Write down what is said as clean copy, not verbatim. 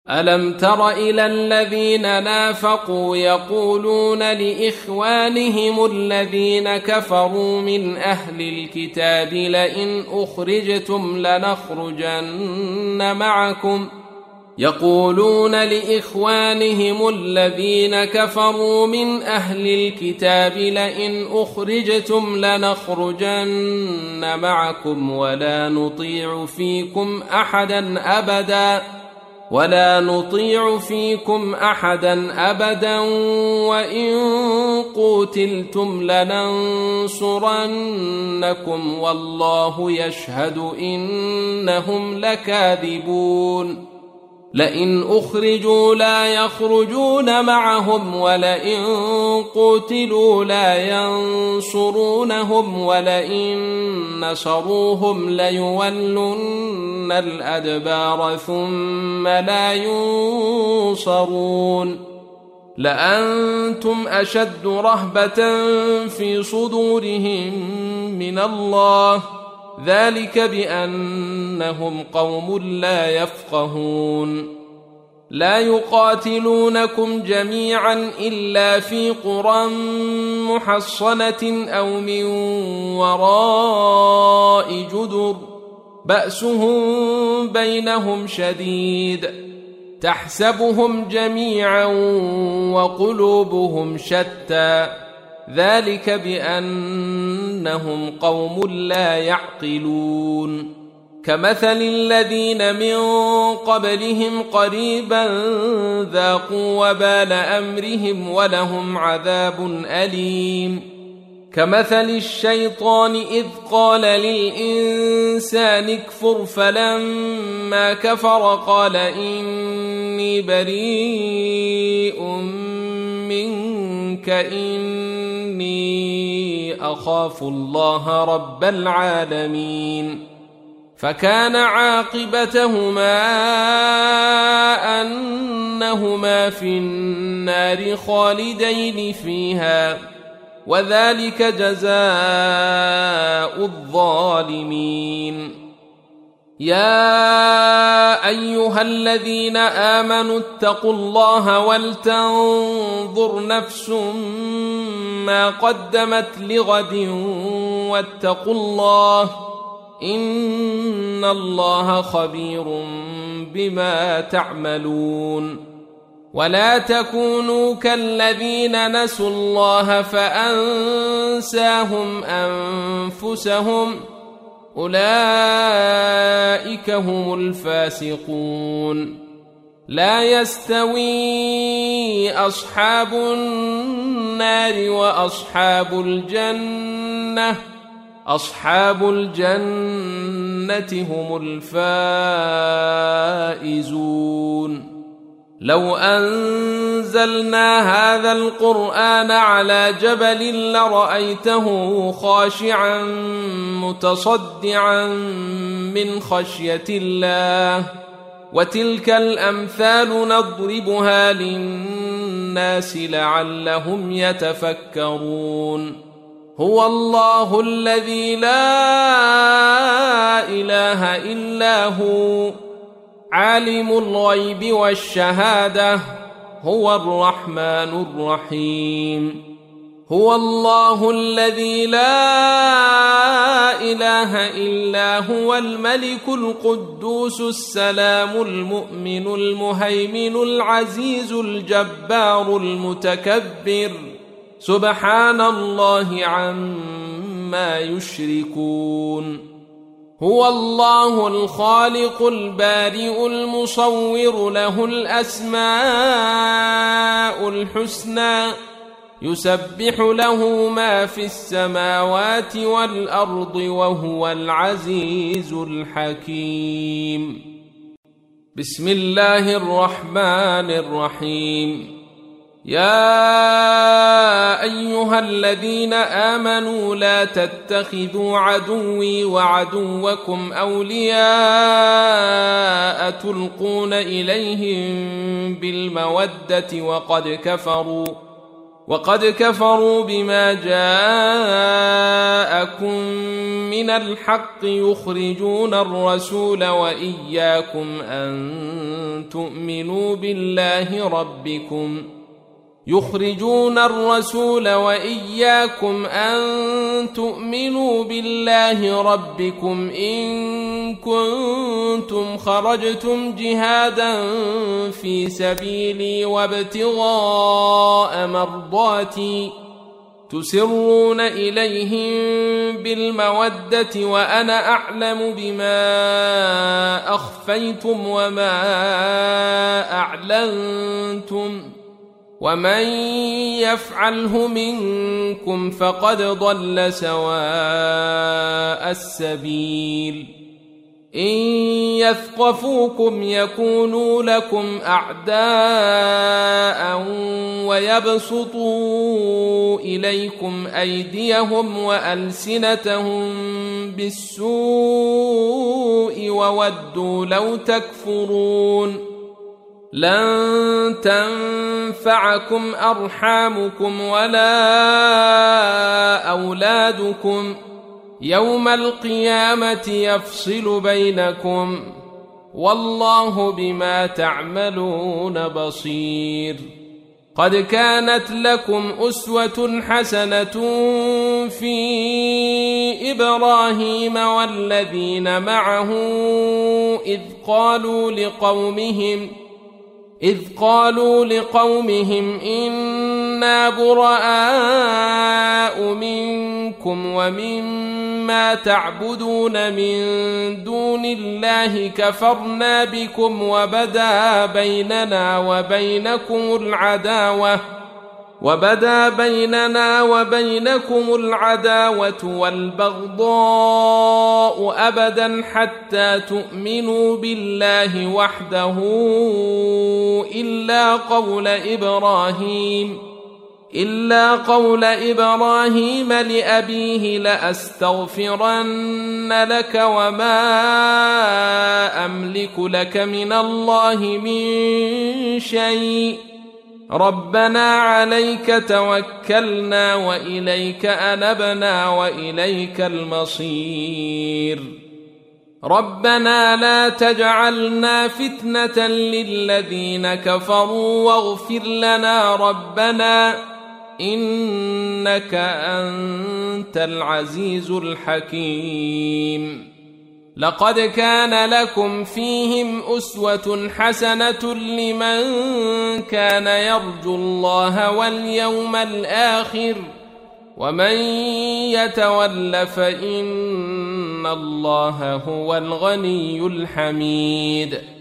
ألم تر إلى الذين نافقوا يقولون لإخوانهم الذين كفروا من أهل الكتاب لئن أخرجتم لنخرجن معكم ولا نطيع فيكم أحدا أبدا وإن قوتلتم لننصرنكم والله يشهد إنهم لكاذبون لئن أخرجوا لا يخرجون معهم ولئن قوتلوا لا ينصرونهم ولئن نصروهم ليولن الأدبار ثم لا ينصرون لأنتم أشد رهبة في صدورهم من الله ذلك بأنهم قوم لا يفقهون لا يقاتلونكم جميعا إلا في قرى محصنة أو من وراء جدر بأسهم بينهم شديد تحسبهم جميعا وقلوبهم شتى ذلك بأنهم قوم لا يعقلون كمثل الذين من قبلهم قريبا ذاقوا وبال أمرهم ولهم عذاب أليم كمثل الشيطان إذ قال للإنسان اكفر فلما كفر قال إني بريء منك إني أخاف الله رب العالمين فكان عاقبتهما أنهما في النار خالدين فيها وذلك جزاء الظالمين يا أيها الذين آمنوا اتقوا الله ولتنظر نفس ما قدمت لغد واتقوا الله إن الله خبير بما تعملون ولا تكونوا كالذين نسوا الله فأنساهم أنفسهم أولئك هم الفاسقون لا يستوي أصحاب النار وأصحاب الجنة أصحاب الجنة هم الفائزون لو أنزلنا هذا القرآن على جبل لرأيته خاشعا متصدعا من خشية الله وتلك الأمثال نضربها للناس لعلهم يتفكرون هو الله الذي لا إله إلا هو عالم الغيب والشهادة هو الرحمن الرحيم هو الله الذي لا إله إلا هو الملك القدوس السلام المؤمن المهيمن العزيز الجبار المتكبر سبحان الله عما يشركون هو الله الخالق البارئ المصور له الأسماء الحسنى يسبح له ما في السماوات والأرض وهو العزيز الحكيم بسم الله الرحمن الرحيم يا أيها الذين آمنوا لا تتخذوا عدوي وعدوكم أولياء تلقون إليهم بالمودة وقد كفروا بما جاءكم من الحق يخرجون الرسول وإياكم أن تؤمنوا بالله ربكم إن كنتم خرجتم جهادا في سبيلي وابتغاء مرضاتي تسرون إليهم بالمودة وأنا أعلم بما أخفيتم وما أعلنتم ومن يفعله منكم فقد ضل سواء السبيل إن يثقفوكم يكونوا لكم أعداء ويبسطوا إليكم أيديهم وألسنتهم بالسوء وودوا لو تكفرون لن تنفعكم أرحامكم ولا أولادكم يوم القيامة يفصل بينكم والله بما تعملون بصير قد كانت لكم أسوة حسنة في إبراهيم والذين معه إذ قالوا لقومهم إنا براء منكم ومما تعبدون من دون الله كفرنا بكم وبدا بيننا وبينكم العداوة والبغضاء أبدا حتى تؤمنوا بالله وحده إلا قول إبراهيم لأبيه لأستغفرن لك وما أملك لك من الله من شيء ربنا عليك توكلنا وإليك أنبنا وإليك المصير ربنا لا تجعلنا فتنة للذين كفروا واغفر لنا ربنا إنك أنت العزيز الحكيم لقد كان لكم فيهم أسوة حسنة لمن كان يرجو الله واليوم الآخر ومن يتول فإن الله هو الغني الحميد